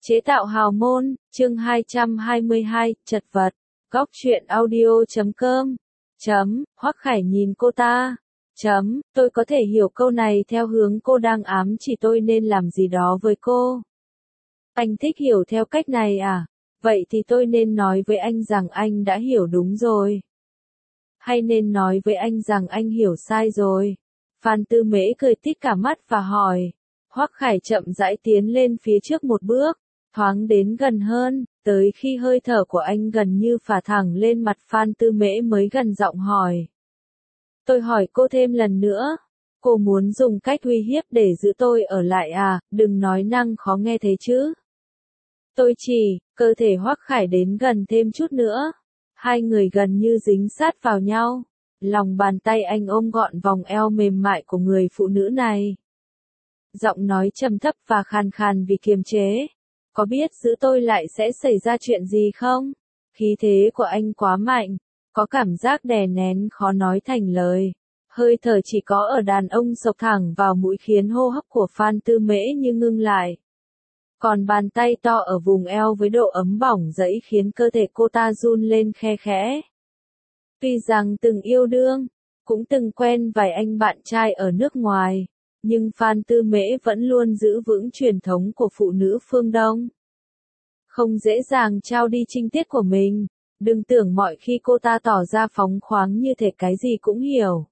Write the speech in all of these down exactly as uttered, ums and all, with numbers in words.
Chế tạo hào môn, chương hai trăm hai mươi hai, chật vật. Góc truyện audio chấm com. Chấm, Hoắc Khải nhìn cô ta. Chấm, tôi có thể hiểu câu này theo hướng cô đang ám chỉ tôi nên làm gì đó với cô. Anh thích hiểu theo cách này à? Vậy thì tôi nên nói với anh rằng anh đã hiểu đúng rồi. Hay nên nói với anh rằng anh hiểu sai rồi. Phan Tư Mễ cười tít cả mắt và hỏi. Hoắc Khải chậm rãi tiến lên phía trước một bước, thoáng đến gần hơn, tới khi hơi thở của anh gần như phả thẳng lên mặt Phan Tư Mễ mới gần giọng hỏi. Tôi hỏi cô thêm lần nữa, cô muốn dùng cách uy hiếp để giữ tôi ở lại à, đừng nói năng khó nghe thế chứ. Tôi chỉ, cơ thể Hoắc Khải đến gần thêm chút nữa. Hai người gần như dính sát vào nhau. Lòng bàn tay anh ôm gọn vòng eo mềm mại của người phụ nữ này. Giọng nói trầm thấp và khàn khàn vì kiềm chế. Có biết giữ tôi lại sẽ xảy ra chuyện gì không? Khí thế của anh quá mạnh, có cảm giác đè nén khó nói thành lời. Hơi thở chỉ có ở đàn ông sộc thẳng vào mũi khiến hô hấp của Phan Tư Mễ như ngưng lại. Còn bàn tay to ở vùng eo với độ ấm bỏng rẫy khiến cơ thể cô ta run lên khe khẽ. Tuy rằng từng yêu đương, cũng từng quen vài anh bạn trai ở nước ngoài, nhưng Phan Tư Mễ vẫn luôn giữ vững truyền thống của phụ nữ phương Đông. Không dễ dàng trao đi trinh tiết của mình, đừng tưởng mọi khi cô ta tỏ ra phóng khoáng như thể cái gì cũng hiểu.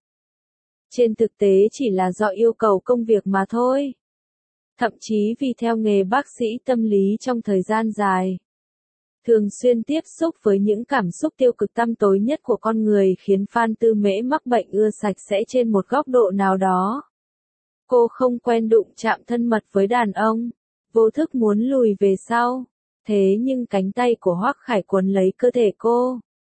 Trên thực tế chỉ là do yêu cầu công việc mà thôi. Thậm chí vì theo nghề bác sĩ tâm lý trong thời gian dài. Thường xuyên tiếp xúc với những cảm xúc tiêu cực tăm tối nhất của con người khiến Phan Tư Mễ mắc bệnh ưa sạch sẽ trên một góc độ nào đó. Cô không quen đụng chạm thân mật với đàn ông, vô thức muốn lùi về sau. Thế nhưng cánh tay của Hoắc Khải quấn lấy cơ thể cô,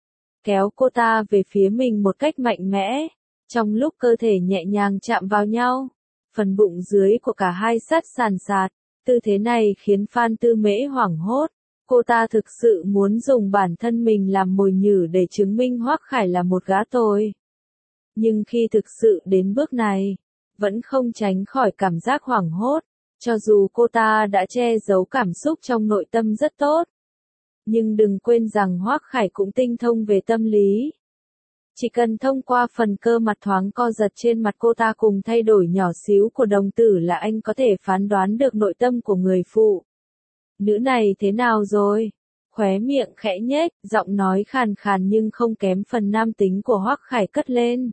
kéo cô ta về phía mình một cách mạnh mẽ. Trong lúc cơ thể nhẹ nhàng chạm vào nhau, phần bụng dưới của cả hai sát sàn sạt. Tư thế này khiến Phan Tư Mễ hoảng hốt. Cô ta thực sự muốn dùng bản thân mình làm mồi nhử để chứng minh Hoắc Khải là một gã tồi. Nhưng khi thực sự đến bước này, vẫn không tránh khỏi cảm giác hoảng hốt, cho dù cô ta đã che giấu cảm xúc trong nội tâm rất tốt. Nhưng đừng quên rằng Hoắc Khải cũng tinh thông về tâm lý. Chỉ cần thông qua phần cơ mặt thoáng co giật trên mặt cô ta cùng thay đổi nhỏ xíu của đồng tử là anh có thể phán đoán được nội tâm của người phụ nữ này thế nào rồi. Khóe miệng khẽ nhếch, giọng nói khàn khàn nhưng không kém phần nam tính của Hoắc Khải cất lên.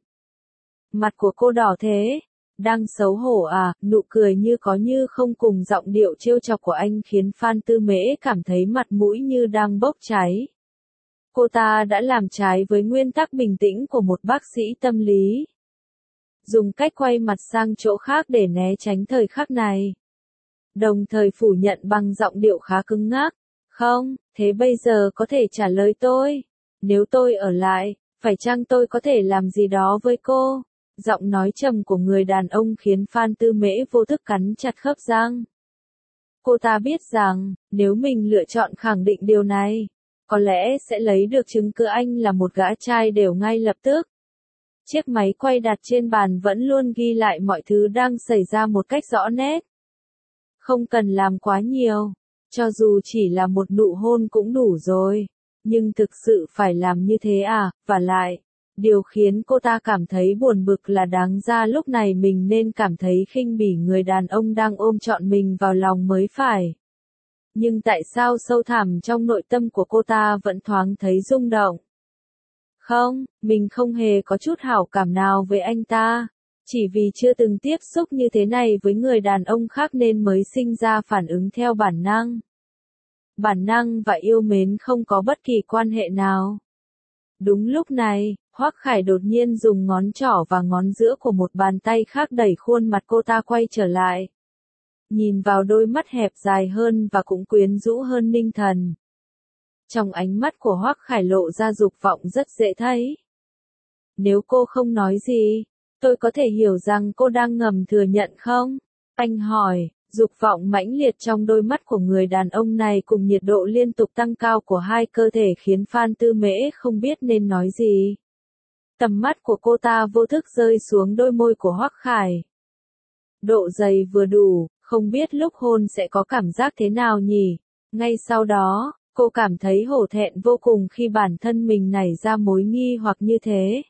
Mặt của cô đỏ thế, đang xấu hổ à? Nụ cười như có như không cùng giọng điệu trêu chọc của anh khiến Phan Tư Mễ cảm thấy mặt mũi như đang bốc cháy. Cô ta đã làm trái với nguyên tắc bình tĩnh của một bác sĩ tâm lý. Dùng cách quay mặt sang chỗ khác để né tránh thời khắc này. Đồng thời phủ nhận bằng giọng điệu khá cứng ngắc. Không, thế bây giờ có thể trả lời tôi. Nếu tôi ở lại, phải chăng tôi có thể làm gì đó với cô? Giọng nói trầm của người đàn ông khiến Phan Tư Mễ vô thức cắn chặt khớp răng. Cô ta biết rằng, nếu mình lựa chọn khẳng định điều này, có lẽ sẽ lấy được chứng cứ anh là một gã trai đều ngay lập tức. Chiếc máy quay đặt trên bàn vẫn luôn ghi lại mọi thứ đang xảy ra một cách rõ nét. Không cần làm quá nhiều, cho dù chỉ là một nụ hôn cũng đủ rồi. Nhưng thực sự phải làm như thế à, và lại, điều khiến cô ta cảm thấy buồn bực là đáng ra lúc này mình nên cảm thấy khinh bỉ người đàn ông đang ôm trọn mình vào lòng mới phải. Nhưng tại sao sâu thẳm trong nội tâm của cô ta vẫn thoáng thấy rung động? Không, mình không hề có chút hảo cảm nào với anh ta. Chỉ vì chưa từng tiếp xúc như thế này với người đàn ông khác nên mới sinh ra phản ứng theo bản năng. Bản năng và yêu mến không có bất kỳ quan hệ nào. Đúng lúc này, Hoắc Khải đột nhiên dùng ngón trỏ và ngón giữa của một bàn tay khác đẩy khuôn mặt cô ta quay trở lại. Nhìn vào đôi mắt hẹp dài hơn và cũng quyến rũ hơn ninh thần. Trong ánh mắt của Hoắc Khải lộ ra dục vọng rất dễ thấy. Nếu cô không nói gì, tôi có thể hiểu rằng cô đang ngầm thừa nhận không? Anh hỏi, dục vọng mãnh liệt trong đôi mắt của người đàn ông này cùng nhiệt độ liên tục tăng cao của hai cơ thể khiến Phan Tư Mễ không biết nên nói gì. Tầm mắt của cô ta vô thức rơi xuống đôi môi của Hoắc Khải. Độ dày vừa đủ, không biết lúc hôn sẽ có cảm giác thế nào nhỉ? Ngay sau đó, cô cảm thấy hổ thẹn vô cùng khi bản thân mình nảy ra mối nghi hoặc như thế.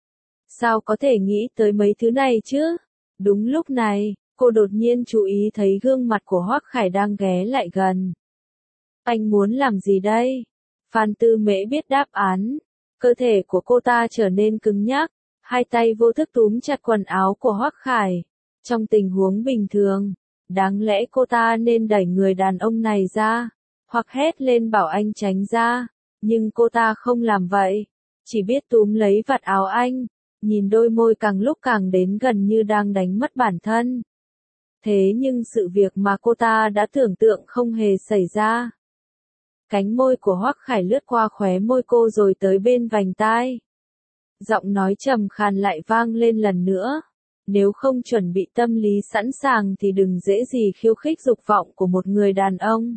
Sao có thể nghĩ tới mấy thứ này chứ? Đúng lúc này, cô đột nhiên chú ý thấy gương mặt của Hoắc Khải đang ghé lại gần. Anh muốn làm gì đây? Phan Tư Mễ biết đáp án. Cơ thể của cô ta trở nên cứng nhắc, hai tay vô thức túm chặt quần áo của Hoắc Khải. Trong tình huống bình thường, đáng lẽ cô ta nên đẩy người đàn ông này ra, hoặc hét lên bảo anh tránh ra, nhưng cô ta không làm vậy, chỉ biết túm lấy vạt áo anh, nhìn đôi môi càng lúc càng đến gần như đang đánh mất bản thân. Thế nhưng sự việc mà cô ta đã tưởng tượng không hề xảy ra. Cánh môi của Hoắc Khải lướt qua khóe môi cô rồi tới bên vành tai. Giọng nói trầm khàn lại vang lên lần nữa. Nếu không chuẩn bị tâm lý sẵn sàng thì đừng dễ gì khiêu khích dục vọng của một người đàn ông.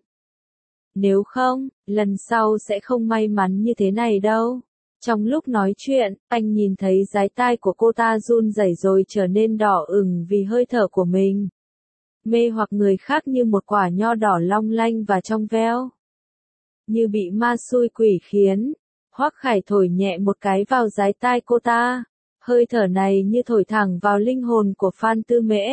Nếu không, lần sau sẽ không may mắn như thế này đâu. Trong lúc nói chuyện, anh nhìn thấy dái tai của cô ta run rẩy rồi trở nên đỏ ửng vì hơi thở của mình. Mê hoặc người khác như một quả nho đỏ long lanh và trong veo. Như bị ma xui quỷ khiến, Hoắc Khải thổi nhẹ một cái vào dái tai cô ta. Hơi thở này như thổi thẳng vào linh hồn của Phan Tư Mễ.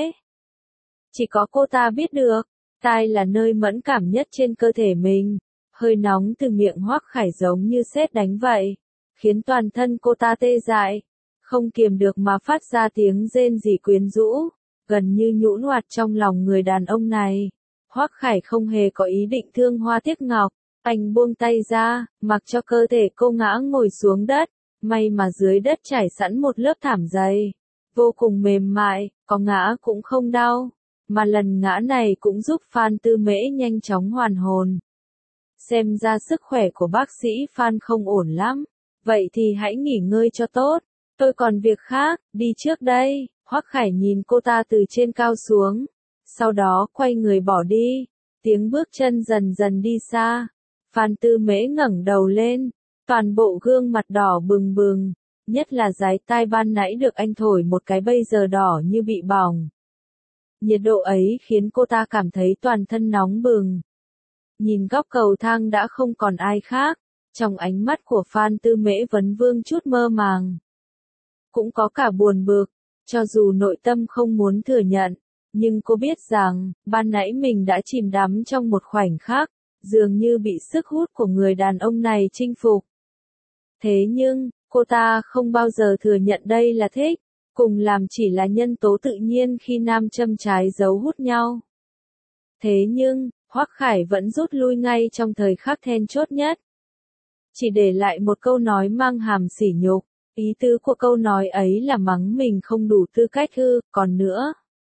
Chỉ có cô ta biết được, tai là nơi mẫn cảm nhất trên cơ thể mình. Hơi nóng từ miệng Hoắc Khải giống như sét đánh vậy, khiến toàn thân cô ta tê dại, không kiềm được mà phát ra tiếng rên rỉ quyến rũ, gần như nhũn hoạt trong lòng người đàn ông này. Hoắc Khải không hề có ý định thương hoa tiếc ngọc, anh buông tay ra, mặc cho cơ thể cô ngã ngồi xuống đất. May mà dưới đất trải sẵn một lớp thảm dày, vô cùng mềm mại, có ngã cũng không đau, mà lần ngã này cũng giúp Phan Tư Mễ nhanh chóng hoàn hồn. Xem ra sức khỏe của bác sĩ Phan không ổn lắm, vậy thì hãy nghỉ ngơi cho tốt, tôi còn việc khác, đi trước đây. Hoắc Khải nhìn cô ta từ trên cao xuống, sau đó quay người bỏ đi, tiếng bước chân dần dần đi xa. Phan Tư Mễ ngẩng đầu lên. Toàn bộ gương mặt đỏ bừng bừng, nhất là dái tai ban nãy được anh thổi một cái bây giờ đỏ như bị bỏng. Nhiệt độ ấy khiến cô ta cảm thấy toàn thân nóng bừng. Nhìn góc cầu thang đã không còn ai khác, trong ánh mắt của Phan Tư Mễ vấn vương chút mơ màng. Cũng có cả buồn bực, cho dù nội tâm không muốn thừa nhận, nhưng cô biết rằng, ban nãy mình đã chìm đắm trong một khoảnh khắc, dường như bị sức hút của người đàn ông này chinh phục. Thế nhưng, cô ta không bao giờ thừa nhận đây là thích, cùng làm chỉ là nhân tố tự nhiên khi nam châm trái dấu hút nhau. Thế nhưng, Hoắc Khải vẫn rút lui ngay trong thời khắc then chốt nhất. Chỉ để lại một câu nói mang hàm sỉ nhục, ý tứ của câu nói ấy là mắng mình không đủ tư cách ư, còn nữa.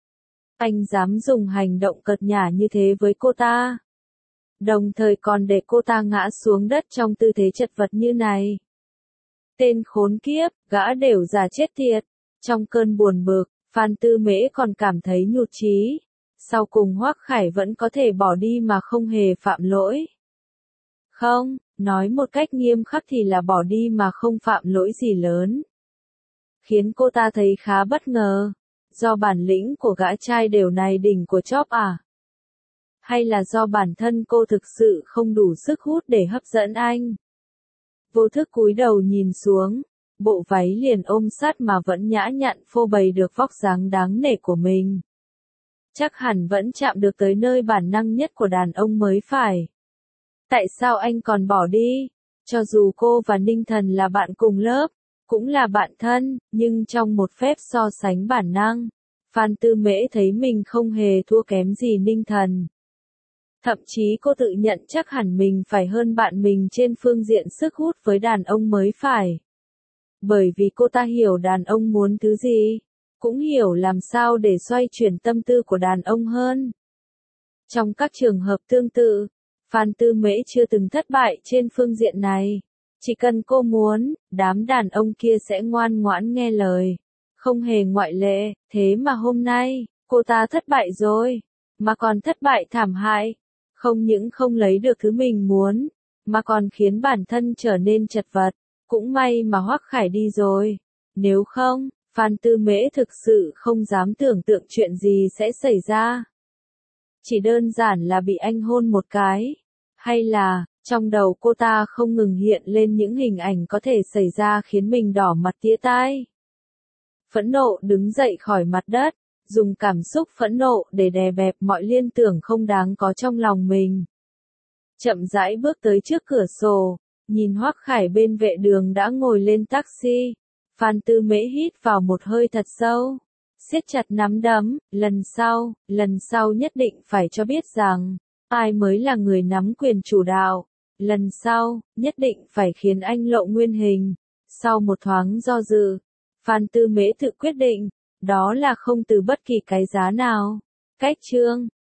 Anh dám dùng hành động cợt nhả như thế với cô ta. Đồng thời còn để cô ta ngã xuống đất trong tư thế chật vật như này. Tên khốn kiếp, gã đều già chết tiệt. Trong cơn buồn bực, Phan Tư Mễ còn cảm thấy nhụt chí. Sau cùng Hoắc Khải vẫn có thể bỏ đi mà không hề phạm lỗi. Không, nói một cách nghiêm khắc thì là bỏ đi mà không phạm lỗi gì lớn. Khiến cô ta thấy khá bất ngờ. Do bản lĩnh của gã trai đều này đỉnh của chóp à? Hay là do bản thân cô thực sự không đủ sức hút để hấp dẫn anh? Vô thức cúi đầu nhìn xuống, bộ váy liền ôm sát mà vẫn nhã nhặn phô bày được vóc dáng đáng nể của mình. Chắc hẳn vẫn chạm được tới nơi bản năng nhất của đàn ông mới phải. Tại sao anh còn bỏ đi? Cho dù cô và Ninh Thần là bạn cùng lớp, cũng là bạn thân, nhưng trong một phép so sánh bản năng, Phan Tư Mễ thấy mình không hề thua kém gì Ninh Thần. Thậm chí cô tự nhận chắc hẳn mình phải hơn bạn mình trên phương diện sức hút với đàn ông mới phải. Bởi vì cô ta hiểu đàn ông muốn thứ gì, cũng hiểu làm sao để xoay chuyển tâm tư của đàn ông hơn. Trong các trường hợp tương tự, Phan Tư Mễ chưa từng thất bại trên phương diện này. Chỉ cần cô muốn, đám đàn ông kia sẽ ngoan ngoãn nghe lời. Không hề ngoại lệ, thế mà hôm nay, cô ta thất bại rồi, mà còn thất bại thảm hại. Không những không lấy được thứ mình muốn, mà còn khiến bản thân trở nên chật vật. Cũng may mà Hoắc Khải đi rồi. Nếu không, Phan Tư Mễ thực sự không dám tưởng tượng chuyện gì sẽ xảy ra. Chỉ đơn giản là bị anh hôn một cái, Hay là, trong đầu cô ta không ngừng hiện lên những hình ảnh có thể xảy ra khiến mình đỏ mặt tía tai. Phẫn nộ đứng dậy khỏi mặt đất, dùng cảm xúc phẫn nộ để đè bẹp mọi liên tưởng không đáng có trong lòng mình. Chậm rãi bước tới trước cửa sổ, nhìn Hoắc Khải bên vệ đường đã ngồi lên taxi. Phan Tư Mễ hít vào một hơi thật sâu, siết chặt nắm đấm, lần sau, lần sau nhất định phải cho biết rằng, ai mới là người nắm quyền chủ đạo. Lần sau, nhất định phải khiến anh lộ nguyên hình. Sau một thoáng do dự, Phan Tư Mễ tự quyết định, đó là không từ bất kỳ cái giá nào. Cách chương